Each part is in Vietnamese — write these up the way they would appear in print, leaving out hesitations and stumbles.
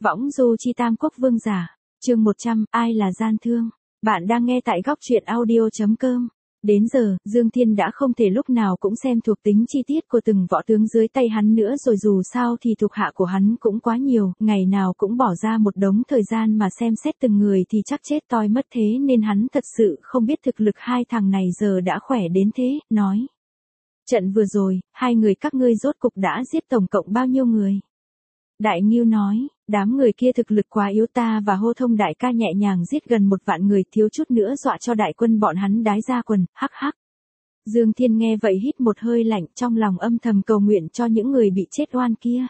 Võng du chi tam quốc vương giả. Chương 100, ai là gian thương? Bạn đang nghe tại góc truyện audio.com. Đến giờ, Dương Thiên đã không thể lúc nào cũng xem thuộc tính chi tiết của từng võ tướng dưới tay hắn nữa rồi, dù sao thì thuộc hạ của hắn cũng quá nhiều, ngày nào cũng bỏ ra một đống thời gian mà xem xét từng người thì chắc chết toi mất, thế nên hắn thật sự không biết thực lực hai thằng này giờ đã khỏe đến thế, nói. Trận vừa rồi, hai người các ngươi rốt cục đã giết tổng cộng bao nhiêu người? Đại Ngưu nói, đám người kia thực lực quá yếu, ta và Hô Thông đại ca nhẹ nhàng giết gần 1 vạn người, thiếu chút nữa dọa cho đại quân bọn hắn đái ra quần, hắc hắc. Dương Thiên nghe vậy hít một hơi lạnh, trong lòng âm thầm cầu nguyện cho những người bị chết oan kia.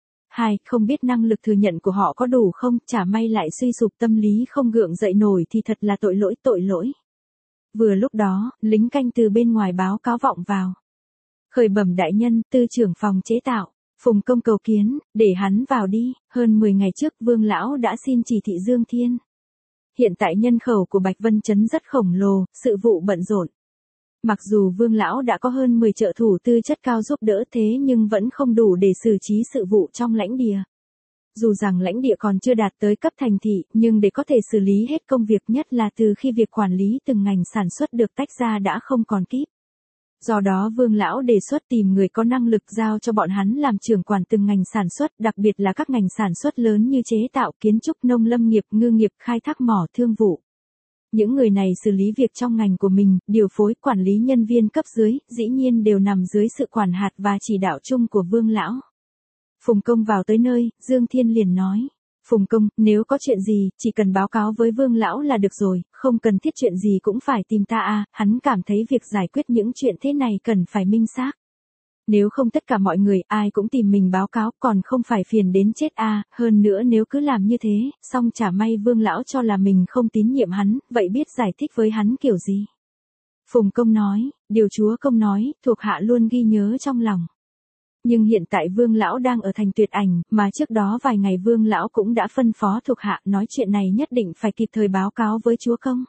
Không biết năng lực thừa nhận của họ có đủ không, chả may lại suy sụp tâm lý không gượng dậy nổi thì thật là tội lỗi. Vừa lúc đó, lính canh từ bên ngoài báo cáo vọng vào. Khởi bẩm đại nhân, tư trưởng phòng chế tạo. Phùng Công cầu kiến, để hắn vào đi. Hơn 10 ngày trước Vương Lão đã xin chỉ thị Dương Thiên. Hiện tại nhân khẩu của Bạch Vân Trấn rất khổng lồ, sự vụ bận rộn. Mặc dù Vương Lão đã có hơn 10 trợ thủ tư chất cao giúp đỡ thế nhưng vẫn không đủ để xử trí sự vụ trong lãnh địa. Dù rằng lãnh địa còn chưa đạt tới cấp thành thị, nhưng để có thể xử lý hết công việc, nhất là từ khi việc quản lý từng ngành sản xuất được tách ra đã không còn kịp. Do đó Vương Lão đề xuất tìm người có năng lực giao cho bọn hắn làm trưởng quản từng ngành sản xuất, đặc biệt là các ngành sản xuất lớn như chế tạo, kiến trúc, nông lâm nghiệp, ngư nghiệp, khai thác mỏ, thương vụ. Những người này xử lý việc trong ngành của mình, điều phối, quản lý nhân viên cấp dưới, dĩ nhiên đều nằm dưới sự quản hạt và chỉ đạo chung của Vương Lão. Phùng Công vào tới nơi, Dương Thiên liền nói. Phùng Công, nếu có chuyện gì, chỉ cần báo cáo với Vương Lão là được rồi, không cần thiết chuyện gì cũng phải tìm ta hắn cảm thấy việc giải quyết những chuyện thế này cần phải minh xác. Nếu không tất cả mọi người ai cũng tìm mình báo cáo còn không phải phiền đến chết hơn nữa nếu cứ làm như thế, xong chả may Vương Lão cho là mình không tín nhiệm hắn, vậy biết giải thích với hắn kiểu gì? Phùng Công nói, điều chúa công nói, thuộc hạ luôn ghi nhớ trong lòng. Nhưng hiện tại Vương Lão đang ở thành Tuyệt Ảnh, mà trước đó vài ngày Vương Lão cũng đã phân phó thuộc hạ nói chuyện này nhất định phải kịp thời báo cáo với chúa công.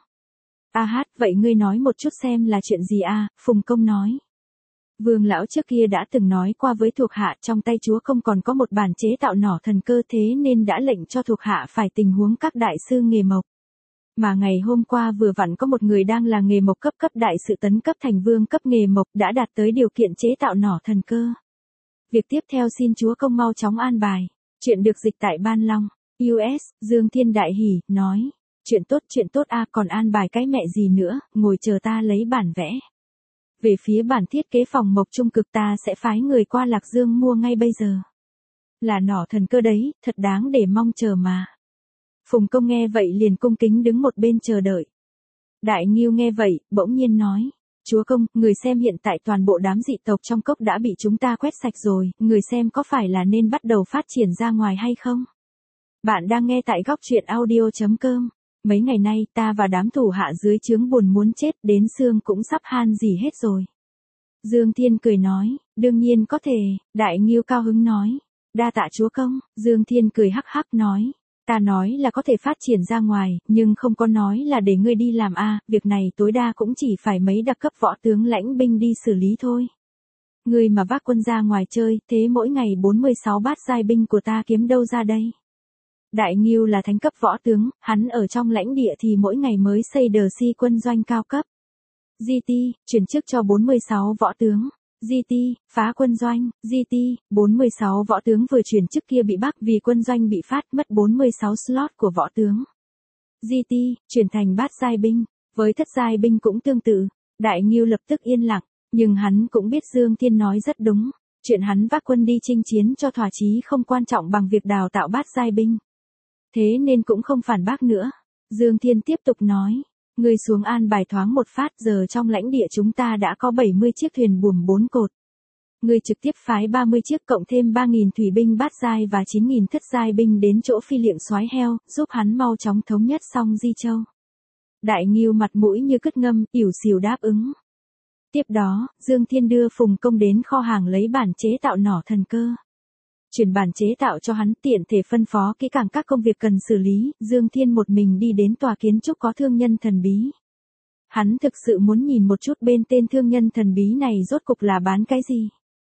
Vậy ngươi nói một chút xem là chuyện gì Phùng Công nói. Vương Lão trước kia đã từng nói qua với thuộc hạ, trong tay chúa công còn có một bản chế tạo nỏ thần cơ, thế nên đã lệnh cho thuộc hạ phải tình huống các đại sư nghề mộc. Mà ngày hôm qua vừa vặn có một người đang là nghề mộc cấp đại sự tấn cấp thành vương cấp nghề mộc, đã đạt tới điều kiện chế tạo nỏ thần cơ. Việc tiếp theo xin chúa công mau chóng an bài. Chuyện được dịch tại Ban Long, US. Dương Thiên đại hỉ, nói. Chuyện tốt còn an bài cái mẹ gì nữa, ngồi chờ ta lấy bản vẽ. Về phía bản thiết kế phòng mộc trung cực ta sẽ phái người qua Lạc Dương mua ngay bây giờ. Là nỏ thần cơ đấy, thật đáng để mong chờ mà. Phùng Công nghe vậy liền cung kính đứng một bên chờ đợi. Đại Ngưu nghe vậy, bỗng nhiên nói. Chúa công, người xem hiện tại toàn bộ đám dị tộc trong cốc đã bị chúng ta quét sạch rồi, người xem có phải là nên bắt đầu phát triển ra ngoài hay không? Bạn đang nghe tại góc truyện audio.com. Mấy ngày nay ta và đám thủ hạ dưới trướng buồn muốn chết, đến xương cũng sắp han gì hết rồi. Dương Thiên cười nói, đương nhiên có thể. Đại Ngưu cao hứng nói, đa tạ chúa công. Dương Thiên cười hắc hắc nói. Ta nói là có thể phát triển ra ngoài, nhưng không có nói là để ngươi đi làm việc này tối đa cũng chỉ phải mấy đặc cấp võ tướng lãnh binh đi xử lý thôi. Ngươi mà vác quân ra ngoài chơi, thế mỗi ngày 46 bát giai binh của ta kiếm đâu ra đây? Đại Ngưu là thánh cấp võ tướng, hắn ở trong lãnh địa thì mỗi ngày mới xây đờ si quân doanh cao cấp. GT, chuyển chức cho 46 võ tướng. GT, phá quân doanh. GT, 46 võ tướng vừa chuyển chức kia bị bắt vì quân doanh bị phát, mất 46 slot của võ tướng. GT, chuyển thành bát giai binh. Với thất giai binh cũng tương tự. Đại Ngưu lập tức yên lặng, nhưng hắn cũng biết Dương Thiên nói rất đúng. Chuyện hắn vác quân đi chinh chiến cho thỏa chí không quan trọng bằng việc đào tạo bát giai binh. Thế nên cũng không phản bác nữa. Dương Thiên tiếp tục nói. Ngươi xuống an bài thoáng một phát, giờ trong lãnh địa chúng ta đã có 70 chiếc thuyền buồm 4 cột. Ngươi trực tiếp phái 30 chiếc cộng thêm 3.000 thủy binh bát giai và 9.000 thất giai binh đến chỗ phi liệng soái heo, giúp hắn mau chóng thống nhất xong Di Châu. Đại Ngưu mặt mũi như cứt ngâm, ỉu xìu đáp ứng. Tiếp đó, Dương Thiên đưa Phùng Công đến kho hàng lấy bản chế tạo nỏ thần cơ. Chuyển bản chế tạo cho hắn, tiện thể phân phó kỹ càng các công việc cần xử lý, Dương Thiên một mình đi đến tòa kiến trúc có thương nhân thần bí. Hắn thực sự muốn nhìn một chút bên tên thương nhân thần bí này rốt cục là bán cái gì.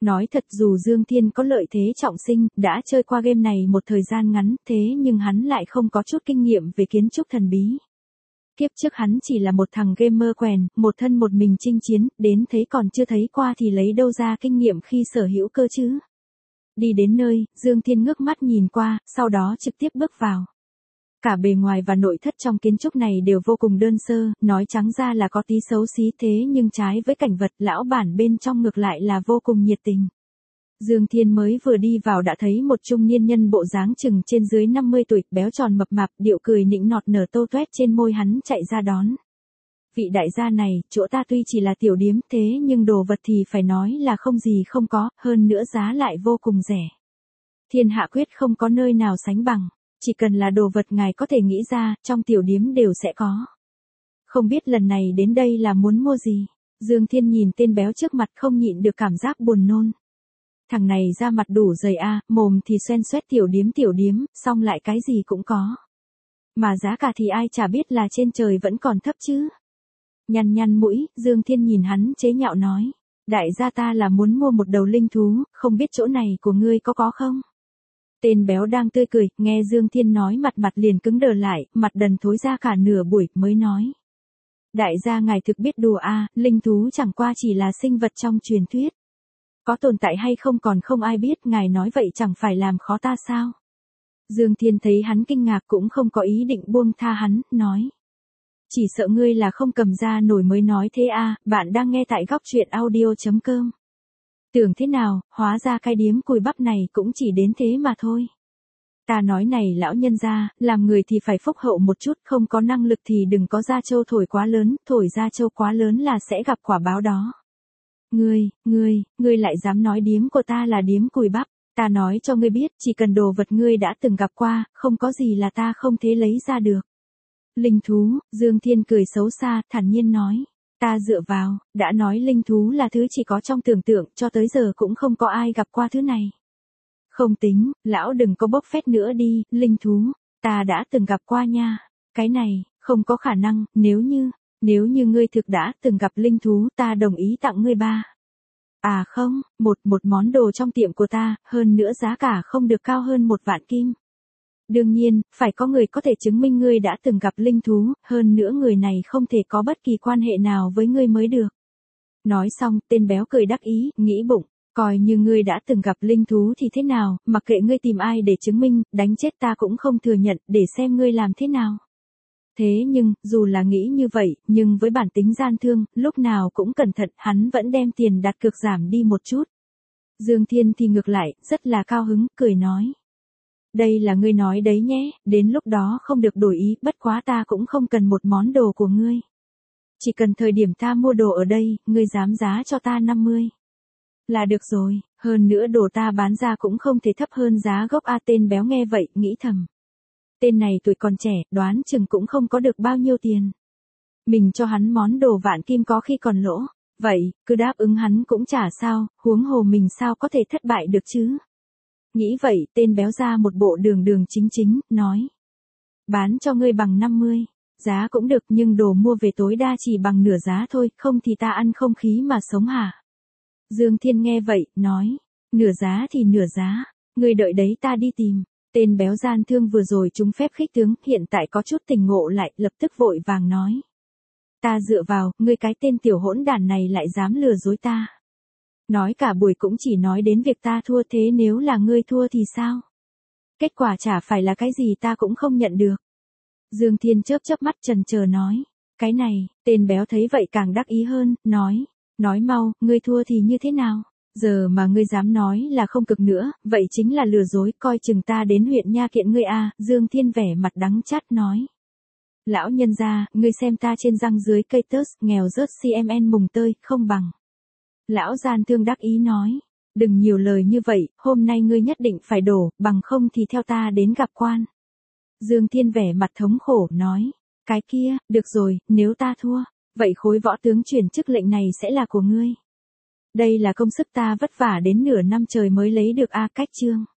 Nói thật dù Dương Thiên có lợi thế trọng sinh, đã chơi qua game này một thời gian ngắn, thế nhưng hắn lại không có chút kinh nghiệm về kiến trúc thần bí. Kiếp trước hắn chỉ là một thằng gamer quèn, một thân một mình chinh chiến, đến thấy còn chưa thấy qua thì lấy đâu ra kinh nghiệm khi sở hữu cơ chứ. Đi đến nơi, Dương Thiên ngước mắt nhìn qua, sau đó trực tiếp bước vào. Cả bề ngoài và nội thất trong kiến trúc này đều vô cùng đơn sơ, nói trắng ra là có tí xấu xí thế nhưng trái với cảnh vật lão bản bên trong ngược lại là vô cùng nhiệt tình. Dương Thiên mới vừa đi vào đã thấy một trung niên nhân bộ dáng chừng trên dưới 50 tuổi, béo tròn mập mạp, điệu cười nịnh nọt nở tô toét trên môi hắn chạy ra đón. Vị đại gia này, chỗ ta tuy chỉ là tiểu điếm thế nhưng đồ vật thì phải nói là không gì không có, hơn nữa giá lại vô cùng rẻ. Thiên hạ quyết không có nơi nào sánh bằng, chỉ cần là đồ vật ngài có thể nghĩ ra, trong tiểu điếm đều sẽ có. Không biết lần này đến đây là muốn mua gì? Dương Thiên nhìn tên béo trước mặt không nhịn được cảm giác buồn nôn. Thằng này da mặt đủ dày a, mồm thì xoen xoét tiểu điếm, xong lại cái gì cũng có. Mà giá cả thì ai chả biết là trên trời vẫn còn thấp chứ. Nhăn mũi, Dương Thiên nhìn hắn chế nhạo nói. Đại gia ta là muốn mua một đầu linh thú, không biết chỗ này của ngươi có không? Tên béo đang tươi cười, nghe Dương Thiên nói mặt liền cứng đờ lại, mặt đần thối ra cả nửa buổi mới nói. Đại gia ngài thực biết đùa a, linh thú chẳng qua chỉ là sinh vật trong truyền thuyết. Có tồn tại hay không còn không ai biết, ngài nói vậy chẳng phải làm khó ta sao? Dương Thiên thấy hắn kinh ngạc cũng không có ý định buông tha hắn, nói. Chỉ sợ ngươi là không cầm ra nổi mới nói thế a, bạn đang nghe tại góc truyện audio.com. Tưởng thế nào, hóa ra cái điếm cùi bắp này cũng chỉ đến thế mà thôi. Ta nói này lão nhân gia, làm người thì phải phúc hậu một chút, không có năng lực thì đừng có ra trâu thổi quá lớn, thổi ra trâu quá lớn là sẽ gặp quả báo đó. Ngươi lại dám nói điếm của ta là điếm cùi bắp, ta nói cho ngươi biết, chỉ cần đồ vật ngươi đã từng gặp qua, không có gì là ta không thể lấy ra được. Linh thú, Dương Thiên cười xấu xa, thản nhiên nói. Ta dựa vào, đã nói linh thú là thứ chỉ có trong tưởng tượng, cho tới giờ cũng không có ai gặp qua thứ này. Không tính, lão đừng có bốc phét nữa đi, linh thú, ta đã từng gặp qua nha. Cái này, không có khả năng, nếu như ngươi thực đã từng gặp linh thú, ta đồng ý tặng ngươi 3. À không, một món đồ trong tiệm của ta, hơn nữa giá cả không được cao hơn 1 vạn kim. Đương nhiên, phải có người có thể chứng minh ngươi đã từng gặp linh thú, hơn nữa người này không thể có bất kỳ quan hệ nào với ngươi mới được. Nói xong, tên béo cười đắc ý, nghĩ bụng, coi như ngươi đã từng gặp linh thú thì thế nào, mặc kệ ngươi tìm ai để chứng minh, đánh chết ta cũng không thừa nhận, để xem ngươi làm thế nào. Thế nhưng, dù là nghĩ như vậy, nhưng với bản tính gian thương, lúc nào cũng cẩn thận, hắn vẫn đem tiền đặt cược giảm đi một chút. Dương Thiên thì ngược lại, rất là cao hứng, cười nói. Đây là ngươi nói đấy nhé, đến lúc đó không được đổi ý, bất quá ta cũng không cần một món đồ của ngươi. Chỉ cần thời điểm ta mua đồ ở đây, ngươi dám giá cho ta 50. Là được rồi, hơn nữa đồ ta bán ra cũng không thể thấp hơn giá gốc a. Tên béo nghe vậy, nghĩ thầm. Tên này tuổi còn trẻ, đoán chừng cũng không có được bao nhiêu tiền. Mình cho hắn món đồ vạn kim có khi còn lỗ, vậy, cứ đáp ứng hắn cũng chả sao, huống hồ mình sao có thể thất bại được chứ. Nghĩ vậy, tên béo ra một bộ đường chính, nói. Bán cho ngươi bằng 50, giá cũng được nhưng đồ mua về tối đa chỉ bằng nửa giá thôi, không thì ta ăn không khí mà sống hả? Dương Thiên nghe vậy, nói. Nửa giá thì nửa giá, ngươi đợi đấy ta đi tìm. Tên béo gian thương vừa rồi trúng phép khích tướng, hiện tại có chút tỉnh ngộ lại, lập tức vội vàng nói. Ta dựa vào, ngươi cái tên tiểu hỗn đản này lại dám lừa dối ta. Nói cả buổi cũng chỉ nói đến việc ta thua, thế nếu là ngươi thua thì sao? Kết quả chả phải là cái gì ta cũng không nhận được. Dương Thiên chớp mắt chần chờ nói. Cái này, tên béo thấy vậy càng đắc ý hơn, nói. Nói mau, ngươi thua thì như thế nào? Giờ mà ngươi dám nói là không cực nữa, vậy chính là lừa dối, coi chừng ta đến huyện nha kiện ngươi a. Dương Thiên vẻ mặt đắng chát nói. Lão nhân gia, ngươi xem ta trên răng dưới cây tớt, nghèo rớt CMN mùng tơi, không bằng. Lão gian thương đắc ý nói. Đừng nhiều lời như vậy, hôm nay ngươi nhất định phải đổ, bằng không thì theo ta đến gặp quan. Dương Thiên vẻ mặt thống khổ, nói. Cái kia, được rồi, nếu ta thua, vậy khối võ tướng chuyển chức lệnh này sẽ là của ngươi. Đây là công sức ta vất vả đến nửa năm trời mới lấy được a. Cách chương.